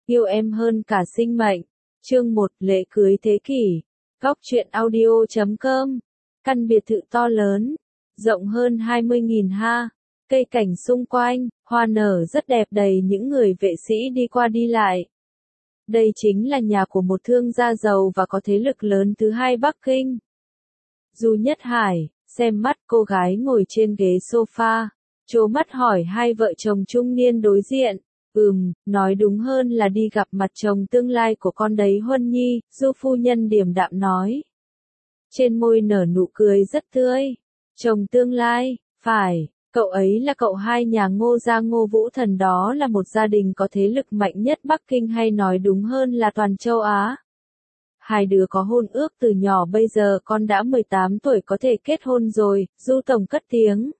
yêu em hơn cả sinh mệnh. Chương 1, lễ cưới thế kỷ. Góc truyện audio.com. Căn biệt thự to lớn, rộng hơn 20.000 ha. Cây cảnh xung quanh, hoa nở rất đẹp, đầy những người vệ sĩ đi qua đi lại. Đây chính là nhà của một thương gia giàu và có thế lực lớn thứ hai Bắc Kinh. Du Nhất Hải, xem mắt cô gái ngồi trên ghế sofa, trố mắt hỏi hai vợ chồng trung niên đối diện. Nói đúng hơn là đi gặp mặt chồng tương lai của con đấy Huân Nhi, Du phu nhân điềm đạm nói. Trên môi nở nụ cười rất tươi. Chồng tương lai, phải, cậu ấy là cậu hai nhà Ngô gia Ngô Vũ Thần, đó là một gia đình có thế lực mạnh nhất Bắc Kinh, hay nói đúng hơn là toàn châu Á. Hai đứa có hôn ước từ nhỏ, bây giờ con đã 18 tuổi có thể kết hôn rồi, Du tổng cất tiếng.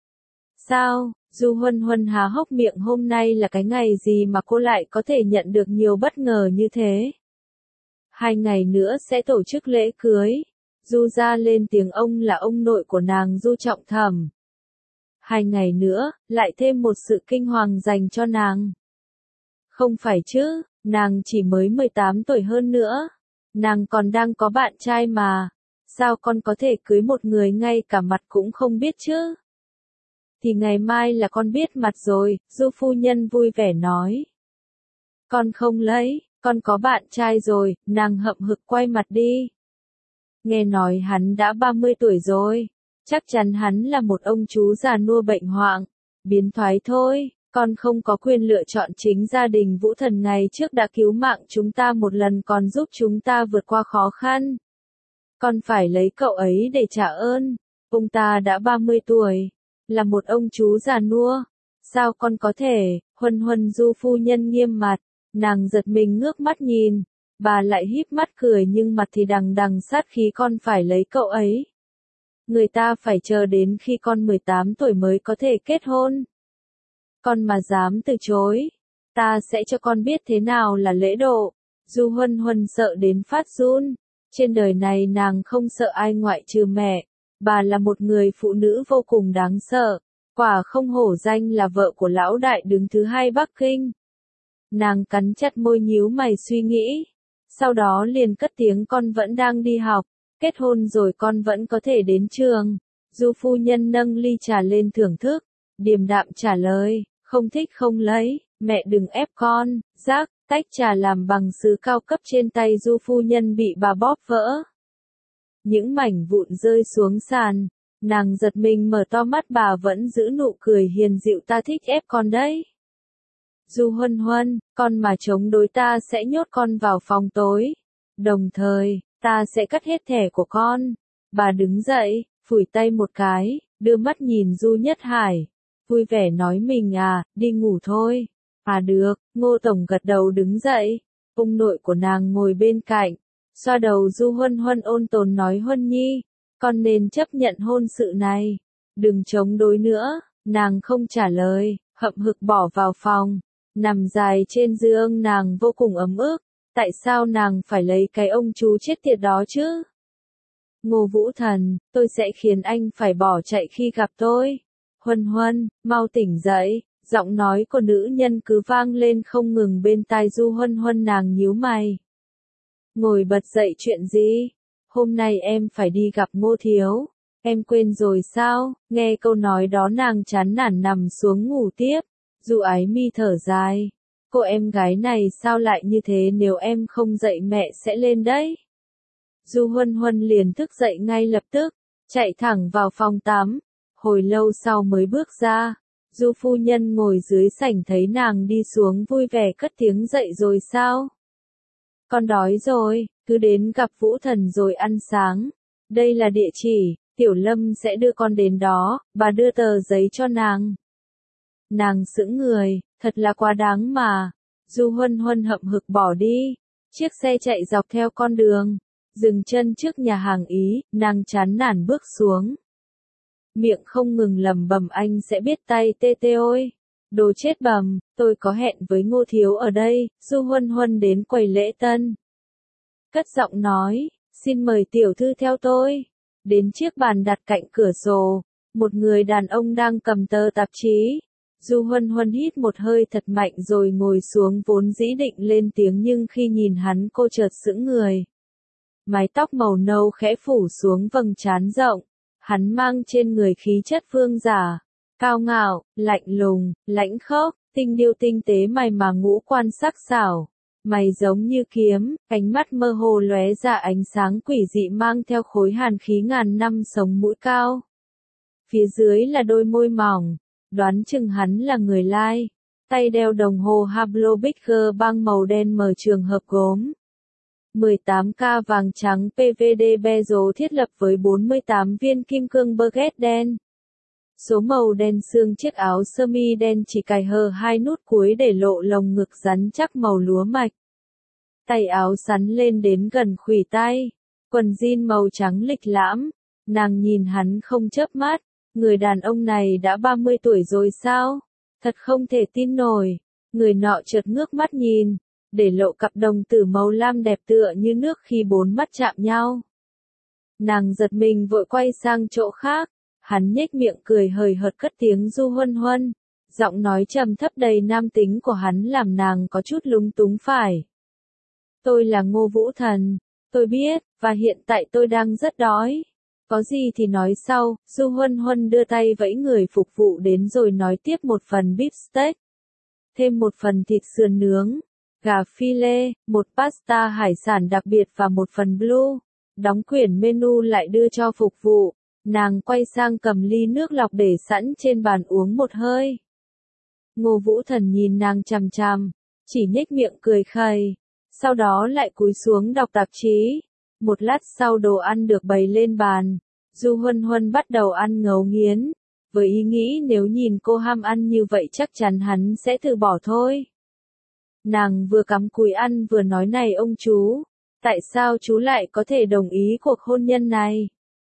Sao? Du Huân Huân há hốc miệng, hôm nay là cái ngày gì mà cô lại có thể nhận được nhiều bất ngờ như thế? 2 ngày nữa sẽ tổ chức lễ cưới. Du gia lên tiếng, ông là ông nội của nàng Du Trọng Thẩm. 2 ngày nữa, lại thêm một sự kinh hoàng dành cho nàng. Không phải chứ, nàng chỉ mới 18 tuổi, hơn nữa. Nàng còn đang có bạn trai mà. Sao con có thể cưới một người ngay cả mặt cũng không biết chứ? Thì ngày mai là con biết mặt rồi, Du phu nhân vui vẻ nói. Con không lấy, con có bạn trai rồi, nàng hậm hực quay mặt đi. Nghe nói hắn đã 30 tuổi rồi, chắc chắn hắn là một ông chú già nua bệnh hoạn, biến thoái thôi. Con không có quyền lựa chọn, chính gia đình Vũ Thần ngày trước đã cứu mạng chúng ta một lần, còn giúp chúng ta vượt qua khó khăn. Con phải lấy cậu ấy để trả ơn. Ông ta đã 30 tuổi, là một ông chú già nua. Sao con có thể? Huân Huân, Du phu nhân nghiêm mặt, nàng giật mình ngước mắt nhìn, bà lại híp mắt cười nhưng mặt thì đằng đằng sát khí. Con phải lấy cậu ấy. Người ta phải chờ đến khi con 18 tuổi mới có thể kết hôn. Con mà dám từ chối, ta sẽ cho con biết thế nào là lễ độ. Du Huân Huân sợ đến phát run. Trên đời này nàng không sợ ai ngoại trừ mẹ. Bà là một người phụ nữ vô cùng đáng sợ. Quả không hổ danh là vợ của lão đại đứng thứ hai Bắc Kinh. Nàng cắn chặt môi, nhíu mày suy nghĩ. Sau đó liền cất tiếng, con vẫn đang đi học. Kết hôn rồi con vẫn có thể đến trường. Du phu nhân nâng ly trà lên thưởng thức, điềm đạm trả lời. Không thích không lấy, mẹ đừng ép con. Rác, tách trà làm bằng sứ cao cấp trên tay Du phu nhân bị bà bóp vỡ. Những mảnh vụn rơi xuống sàn. Nàng giật mình mở to mắt, bà vẫn giữ nụ cười hiền dịu, ta thích ép con đấy. Du Huân Huân, con mà chống đối ta sẽ nhốt con vào phòng tối. Đồng thời, ta sẽ cắt hết thẻ của con. Bà đứng dậy, phủi tay một cái, đưa mắt nhìn Du Nhất Hải. Vui vẻ nói, mình đi ngủ thôi. Được, Ngô tổng gật đầu đứng dậy. Ông nội của nàng ngồi bên cạnh, xoa đầu Du Huân Huân, ôn tồn nói, Huân Nhi, con nên chấp nhận hôn sự này. Đừng chống đối nữa. Nàng không trả lời, hậm hực bỏ vào phòng. Nằm dài trên giường, nàng vô cùng ấm ức. Tại sao nàng phải lấy cái ông chú chết tiệt đó chứ? Ngô Vũ Thần, tôi sẽ khiến anh phải bỏ chạy khi gặp tôi. Huân Huân, mau tỉnh dậy. Giọng nói của nữ nhân cứ vang lên không ngừng bên tai Du Huân Huân, nàng nhíu mày. Ngồi bật dậy, chuyện gì? Hôm nay em phải đi gặp Ngô thiếu. Em quên rồi sao? Nghe câu nói đó nàng chán nản nằm xuống ngủ tiếp. Du Ái Mi thở dài. Cô em gái này sao lại như thế, nếu em không dậy mẹ sẽ lên đấy. Du Huân Huân liền thức dậy ngay lập tức, chạy thẳng vào phòng tắm. Hồi lâu sau mới bước ra. Du phu nhân ngồi dưới sảnh thấy nàng đi xuống vui vẻ cất tiếng, dậy rồi sao? Con đói rồi, cứ đến gặp Vũ Thần rồi ăn sáng. Đây là địa chỉ, Tiểu Lâm sẽ đưa con đến đó. Bà đưa tờ giấy cho nàng. Nàng sững người, thật là quá đáng mà. Du Huân Huân hậm hực bỏ đi. Chiếc xe chạy dọc theo con đường, dừng chân trước nhà hàng Ý, nàng chán nản bước xuống. Miệng không ngừng lẩm bẩm, anh sẽ biết tay tê tê ôi. Đồ chết bầm, tôi có hẹn với Ngô thiếu ở đây. Du Huân Huân đến quầy lễ tân, cất giọng nói, xin mời tiểu thư theo tôi. Đến chiếc bàn đặt cạnh cửa sổ, một người đàn ông đang cầm tờ tạp chí. Du Huân Huân hít một hơi thật mạnh rồi ngồi xuống vốn dĩ định lên tiếng nhưng khi nhìn hắn cô chợt sững người. Mái tóc màu nâu khẽ phủ xuống vầng trán rộng, hắn mang trên người khí chất vương giả, cao ngạo, lạnh lùng, lãnh khốc, tinh điêu tinh tế mày mà ngũ quan sắc sảo. Mày giống như kiếm, ánh mắt mơ hồ lóe ra ánh sáng quỷ dị mang theo khối hàn khí ngàn năm sống mũi cao. Phía dưới là đôi môi mỏng, đoán chừng hắn là người Lai. Tay đeo đồng hồ Hublot Bigger băng màu đen mở trường hợp gốm. 18K vàng trắng PVD bezel thiết lập với 48 viên kim cương baguette đen. Số màu đen xương chiếc áo sơ mi đen chỉ cài hở hai nút cuối để lộ lồng ngực rắn chắc màu lúa mạch. Tay áo sắn lên đến gần khuỷu tay, quần jean màu trắng lịch lãm, nàng nhìn hắn không chớp mắt, người đàn ông này đã 30 tuổi rồi sao? Thật không thể tin nổi, người nọ chợt ngước mắt nhìn, để lộ cặp đồng tử màu lam đẹp tựa như nước khi bốn mắt chạm nhau. Nàng giật mình vội quay sang chỗ khác. Hắn nhếch miệng cười hời hợt cất tiếng Du Huân Huân, giọng nói trầm thấp đầy nam tính của hắn làm nàng có chút lúng túng phải. Tôi là Ngô Vũ Thần, tôi biết, và hiện tại tôi đang rất đói. Có gì thì nói sau, Du Huân Huân đưa tay vẫy người phục vụ đến rồi nói tiếp một phần beef steak, thêm một phần thịt sườn nướng, gà phi lê, một pasta hải sản đặc biệt và một phần blue. Đóng quyển menu lại đưa cho phục vụ. Nàng quay sang cầm ly nước lọc để sẵn trên bàn uống một hơi. Ngô Vũ Thần nhìn nàng chằm chằm, chỉ nhếch miệng cười khẩy, sau đó lại cúi xuống đọc tạp chí. Một lát sau đồ ăn được bày lên bàn, Du Huân Huân bắt đầu ăn ngấu nghiến, với ý nghĩ nếu nhìn cô ham ăn như vậy chắc chắn hắn sẽ từ bỏ thôi. Nàng vừa cắm cúi ăn vừa nói này ông chú, tại sao chú lại có thể đồng ý cuộc hôn nhân này?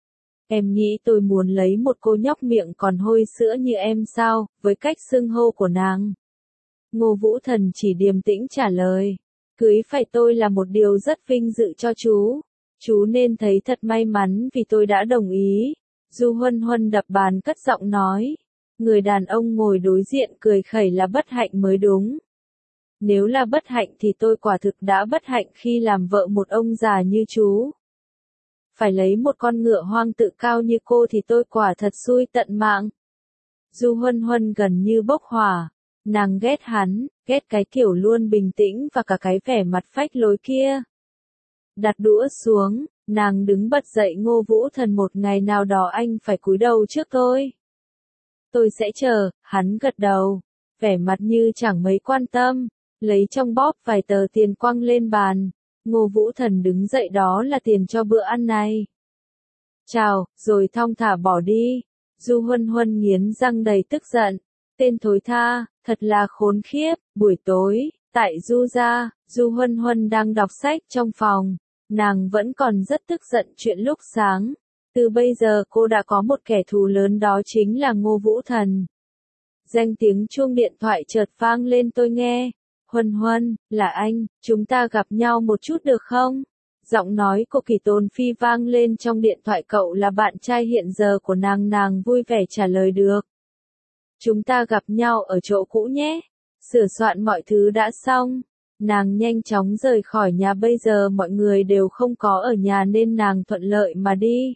Em nghĩ tôi muốn lấy một cô nhóc miệng còn hôi sữa như em sao, với cách xưng hô của nàng. Ngô Vũ Thần chỉ điềm tĩnh trả lời, cưới phải tôi là một điều rất vinh dự cho chú nên thấy thật may mắn vì tôi đã đồng ý. Du Huân Huân đập bàn cất giọng nói, người đàn ông ngồi đối diện cười khẩy là bất hạnh mới đúng. Nếu là bất hạnh thì tôi quả thực đã bất hạnh khi làm vợ một ông già như chú. Phải lấy một con ngựa hoang tự cao như cô thì tôi quả thật xui tận mạng. Du Huân Huân gần như bốc hỏa, nàng ghét hắn, ghét cái kiểu luôn bình tĩnh và cả cái vẻ mặt phách lối kia. Đặt đũa xuống, nàng đứng bật dậy Ngô Vũ Thần một ngày nào đó anh phải cúi đầu trước tôi. Tôi sẽ chờ, hắn gật đầu, vẻ mặt như chẳng mấy quan tâm, lấy trong bóp vài tờ tiền quăng lên bàn. Ngô Vũ Thần đứng dậy đó là tiền cho bữa ăn này. Chào, rồi thong thả bỏ đi. Du Huân Huân nghiến răng đầy tức giận. Tên thối tha, thật là khốn khiếp. Buổi tối, tại Du gia, Du Huân Huân đang đọc sách trong phòng. Nàng vẫn còn rất tức giận chuyện lúc sáng. Từ bây giờ cô đã có một kẻ thù lớn đó chính là Ngô Vũ Thần. Danh tiếng chuông điện thoại chợt vang lên tôi nghe. Huân Huân, là anh, chúng ta gặp nhau một chút được không? Giọng nói của Kỳ Tôn Phi vang lên trong điện thoại, cậu là bạn trai hiện giờ của nàng vui vẻ trả lời được. Chúng ta gặp nhau ở chỗ cũ nhé. Sửa soạn mọi thứ đã xong. Nàng nhanh chóng rời khỏi nhà, bây giờ mọi người đều không có ở nhà nên nàng thuận lợi mà đi.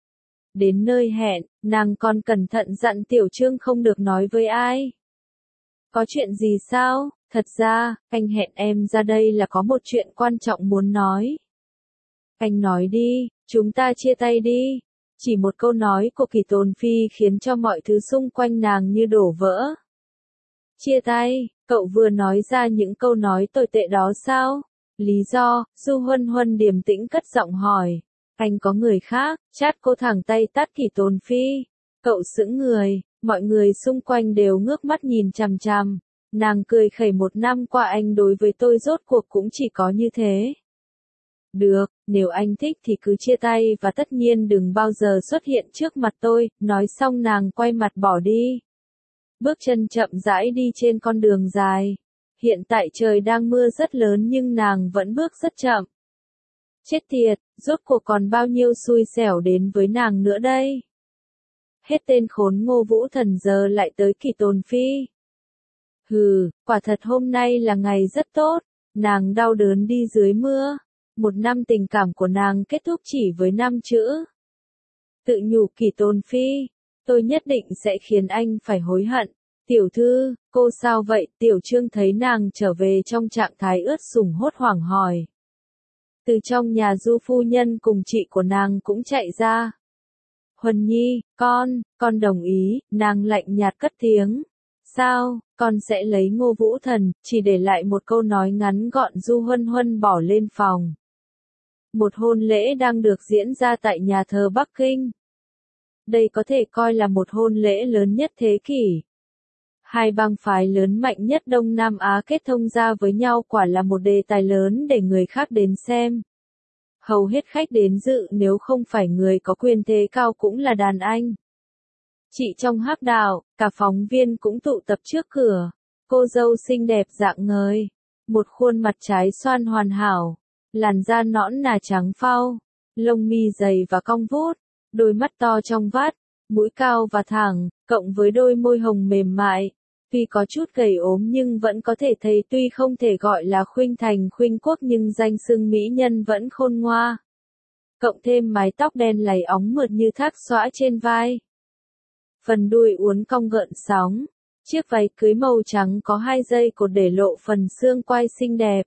Đến nơi hẹn, nàng còn cẩn thận dặn Tiểu Trương không được nói với ai. Có chuyện gì sao? Thật ra, anh hẹn em ra đây là có một chuyện quan trọng muốn nói. Anh nói đi, chúng ta chia tay đi. Chỉ một câu nói của Kỳ Tôn Phi khiến cho mọi thứ xung quanh nàng như đổ vỡ. Chia tay, cậu vừa nói ra những câu nói tồi tệ đó sao? Lý do, Du Huân Huân điềm tĩnh cất giọng hỏi. Anh có người khác, chát cô thẳng tay tát Kỳ Tôn Phi. Cậu sững người, mọi người xung quanh đều ngước mắt nhìn chằm chằm. Nàng cười khẩy, một năm qua anh đối với tôi rốt cuộc cũng chỉ có như thế. Được, nếu anh thích thì cứ chia tay và tất nhiên đừng bao giờ xuất hiện trước mặt tôi. Nói xong nàng quay mặt bỏ đi. Bước chân chậm rãi đi trên con đường dài. Hiện tại trời đang mưa rất lớn nhưng nàng vẫn bước rất chậm. Chết tiệt, rốt cuộc còn bao nhiêu xui xẻo đến với nàng nữa đây. Hết tên khốn Ngô Vũ Thần giờ lại tới Kỳ Tôn Phi. Hừ, quả thật hôm nay là ngày rất tốt, nàng đau đớn đi dưới mưa. Một năm tình cảm của nàng kết thúc chỉ với 5 chữ. Tự nhủ Kỳ Tôn Phi, tôi nhất định sẽ khiến anh phải hối hận. Tiểu thư, cô sao vậy? Tiểu Trương thấy nàng trở về trong trạng thái ướt sũng hốt hoảng hỏi. Từ trong nhà Du phu nhân cùng chị của nàng cũng chạy ra. Huân Nhi, con đồng ý, nàng lạnh nhạt cất tiếng. Sao, con sẽ lấy Ngô Vũ Thần, chỉ để lại một câu nói ngắn gọn. Du Huân Huân bỏ lên phòng. Một hôn lễ đang được diễn ra tại nhà thờ Bắc Kinh. Đây có thể coi là một hôn lễ lớn nhất thế kỷ. Hai bang phái lớn mạnh nhất Đông Nam Á kết thông ra với nhau quả là một đề tài lớn để người khác đến xem. Hầu hết khách đến dự nếu không phải người có quyền thế cao cũng là đàn anh. Chị trong hắc đạo, cả phóng viên cũng tụ tập trước cửa. Cô dâu xinh đẹp rạng ngời. Một khuôn mặt trái xoan hoàn hảo. Làn da nõn nà trắng phau. Lông mi dày và cong vút. Đôi mắt to trong vắt. Mũi cao và thẳng, cộng với đôi môi hồng mềm mại. Tuy có chút gầy ốm nhưng vẫn có thể thấy tuy không thể gọi là khuynh thành khuynh quốc nhưng danh xưng mỹ nhân vẫn khôn ngoa. Cộng thêm mái tóc đen lầy óng mượt như thác xõa trên vai. Phần đuôi uốn cong gợn sóng. Chiếc váy cưới màu trắng có 2 dây cột để lộ phần xương quai xinh đẹp.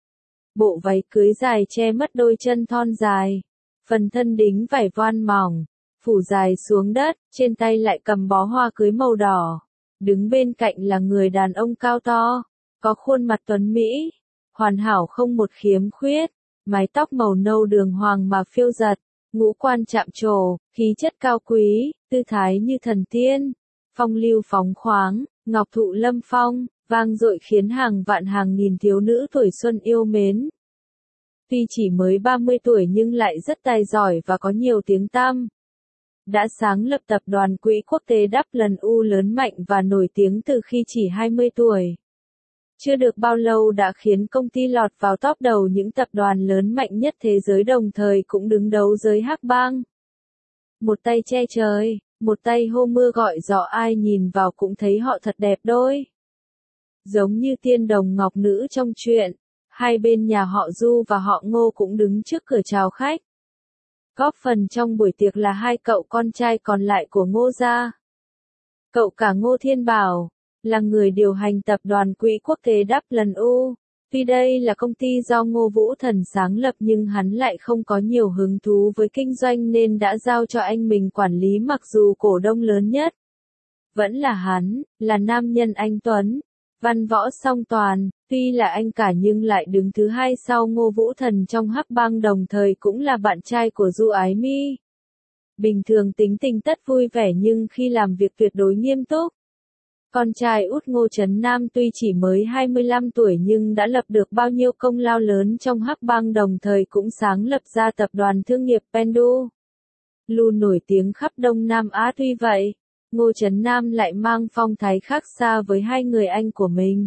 Bộ váy cưới dài che mất đôi chân thon dài. Phần thân đính vải voan mỏng, phủ dài xuống đất, trên tay lại cầm bó hoa cưới màu đỏ. Đứng bên cạnh là người đàn ông cao to, có khuôn mặt tuấn mỹ, hoàn hảo không một khiếm khuyết, mái tóc màu nâu đường hoàng mà phiêu giật, ngũ quan chạm trổ, khí chất cao quý, tư thái như thần tiên, phong lưu phóng khoáng, ngọc thụ lâm phong, vang dội khiến hàng vạn hàng nghìn thiếu nữ tuổi xuân yêu mến. Tuy chỉ mới 30 tuổi nhưng lại rất tài giỏi và có nhiều tiếng tăm. Đã sáng lập tập đoàn quỹ quốc tế W lớn mạnh và nổi tiếng từ khi chỉ 20 tuổi. Chưa được bao lâu đã khiến công ty lọt vào top đầu những tập đoàn lớn mạnh nhất thế giới đồng thời cũng đứng đấu giới hắc bang. Một tay che trời, một tay hô mưa gọi gió ai nhìn vào cũng thấy họ thật đẹp đôi. Giống như tiên đồng ngọc nữ trong truyện, hai bên nhà họ Du và họ Ngô cũng đứng trước cửa chào khách. Góp phần trong buổi tiệc là 2 cậu con trai còn lại của Ngô gia. Cậu cả Ngô Thiên Bảo, là người điều hành tập đoàn quỹ quốc tế W. Tuy đây là công ty do Ngô Vũ Thần sáng lập nhưng hắn lại không có nhiều hứng thú với kinh doanh nên đã giao cho anh mình quản lý mặc dù cổ đông lớn nhất. Vẫn là hắn, là nam nhân anh Tuấn, văn võ song toàn, tuy là anh cả nhưng lại đứng thứ 2 sau Ngô Vũ Thần trong hắc bang đồng thời cũng là bạn trai của Du Ái Mi. Bình thường tính tình tất vui vẻ nhưng khi làm việc tuyệt đối nghiêm túc. Con trai út Ngô Trấn Nam tuy chỉ mới 25 tuổi nhưng đã lập được bao nhiêu công lao lớn trong hắc bang đồng thời cũng sáng lập ra tập đoàn thương nghiệp Pendu. Luôn nổi tiếng khắp Đông Nam Á tuy vậy, Ngô Trấn Nam lại mang phong thái khác xa với 2 người anh của mình.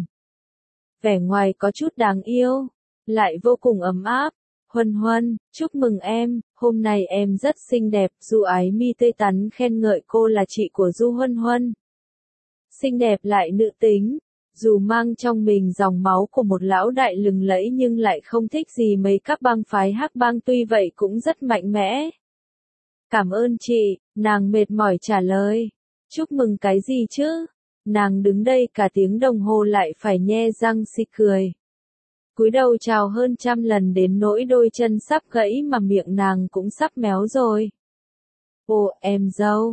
Vẻ ngoài có chút đáng yêu, lại vô cùng ấm áp. Huân Huân, chúc mừng em, hôm nay em rất xinh đẹp. Du Ái Mi tươi tắn khen ngợi cô là chị của Du Huân Huân. Xinh đẹp lại nữ tính, dù mang trong mình dòng máu của một lão đại lừng lẫy nhưng lại không thích gì mấy các bang phái hắc bang tuy vậy cũng rất mạnh mẽ. Cảm ơn chị, nàng mệt mỏi trả lời. Chúc mừng cái gì chứ? Nàng đứng đây cả tiếng đồng hồ lại phải nhe răng xì cười. Cúi đầu chào hơn 100 lần đến nỗi đôi chân sắp gãy mà miệng nàng cũng sắp méo rồi. Ồ em dâu,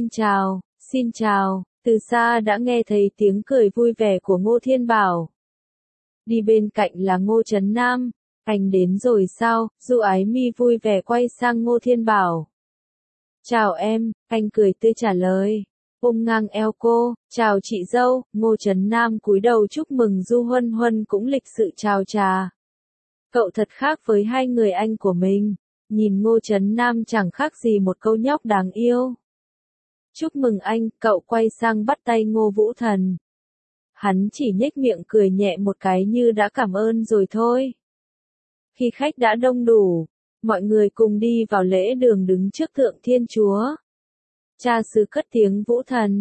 xin chào, từ xa đã nghe thấy tiếng cười vui vẻ của Ngô Thiên Bảo. Đi bên cạnh là Ngô Trấn Nam, anh đến rồi sao? Du Ái Mi vui vẻ quay sang Ngô Thiên Bảo. Chào em, anh cười tươi trả lời. Ôm ngang eo cô, chào chị dâu. Ngô Trấn Nam cúi đầu chúc mừng. Du Huân Huân cũng lịch sự chào trà. Cậu thật khác với 2 người anh của mình. Nhìn Ngô Trấn Nam chẳng khác gì một câu nhóc đáng yêu. Chúc mừng anh, cậu quay sang bắt tay Ngô Vũ Thần. Hắn chỉ nhếch miệng cười nhẹ một cái như đã cảm ơn rồi thôi. Khi khách đã đông đủ, mọi người cùng đi vào lễ đường đứng trước tượng Thiên Chúa. Cha xứ cất tiếng Vũ Thần,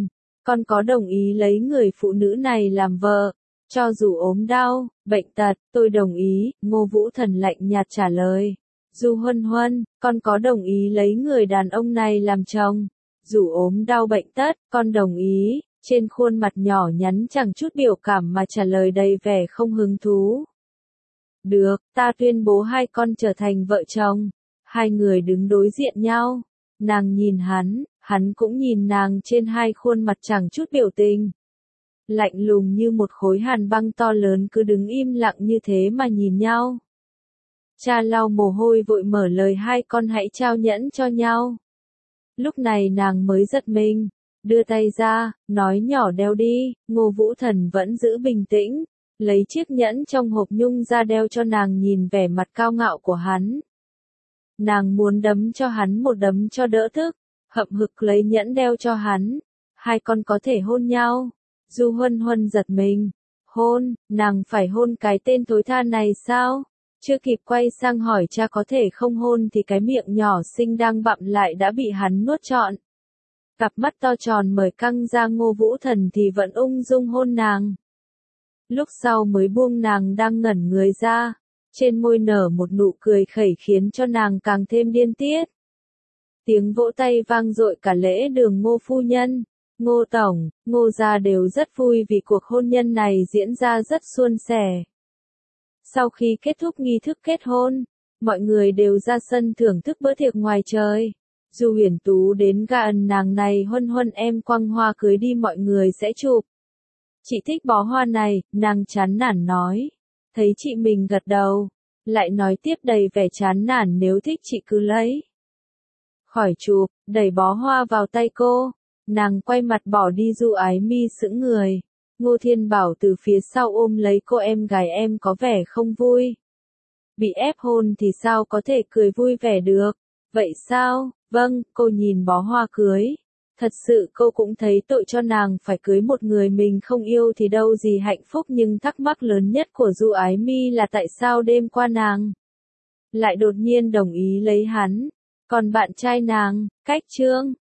con có đồng ý lấy người phụ nữ này làm vợ, cho dù ốm đau, bệnh tật, tôi đồng ý, Ngô Vũ Thần lạnh nhạt trả lời. Du Huân Huân, con có đồng ý lấy người đàn ông này làm chồng, dù ốm đau bệnh tật, con đồng ý, trên khuôn mặt nhỏ nhắn chẳng chút biểu cảm mà trả lời đầy vẻ không hứng thú. Được, ta tuyên bố hai con trở thành vợ chồng. Hai người đứng đối diện nhau, nàng nhìn hắn cũng nhìn nàng, trên hai khuôn mặt chẳng chút biểu tình. Lạnh lùng như một khối hàn băng to lớn cứ đứng im lặng như thế mà nhìn nhau. Cha lau mồ hôi vội mở lời, hai con hãy trao nhẫn cho nhau. Lúc này nàng mới giật mình, đưa tay ra, nói nhỏ đeo đi. Ngô Vũ Thần vẫn giữ bình tĩnh, lấy chiếc nhẫn trong hộp nhung ra đeo cho nàng, nhìn vẻ mặt cao ngạo của hắn. Nàng muốn đấm cho hắn một đấm cho đỡ tức, hậm hực lấy nhẫn đeo cho hắn. Hai con có thể hôn nhau. Du Huân Huân giật mình. Hôn, nàng phải hôn cái tên thối tha này sao? Chưa kịp quay sang hỏi cha có thể không hôn thì cái miệng nhỏ xinh đang bặm lại đã bị hắn nuốt trọn. Cặp mắt to tròn mở căng ra, Ngô Vũ Thần thì vẫn ung dung hôn nàng. Lúc sau mới buông nàng đang ngẩn người ra, trên môi nở một nụ cười khẩy khiến cho nàng càng thêm điên tiết. Tiếng vỗ tay vang dội cả lễ đường. Ngô phu nhân, Ngô tổng, Ngô gia đều rất vui vì cuộc hôn nhân này diễn ra rất suôn sẻ. Sau khi kết thúc nghi thức kết hôn, mọi người đều ra sân thưởng thức bữa tiệc ngoài trời. Du Huyền Tú đến gần nàng này, Huân Huân em quăng hoa cưới đi, mọi người sẽ chụp. Chị thích bó hoa này, nàng chán nản nói. Thấy chị mình gật đầu, lại nói tiếp đầy vẻ chán nản, nếu thích chị cứ lấy. Khỏi chụp, đẩy bó hoa vào tay cô. Nàng quay mặt bỏ đi. Du Ái Mi sững người. Ngô Thiên Bảo từ phía sau ôm lấy cô, em gái em có vẻ không vui. Bị ép hôn thì sao có thể cười vui vẻ được. Vậy sao? Vâng, cô nhìn bó hoa cưới. Thật sự cô cũng thấy tội cho nàng phải cưới một người mình không yêu thì đâu gì hạnh phúc, nhưng thắc mắc lớn nhất của Du Ái Mi là tại sao đêm qua nàng lại đột nhiên đồng ý lấy hắn. Còn bạn trai nàng, Cách Trương,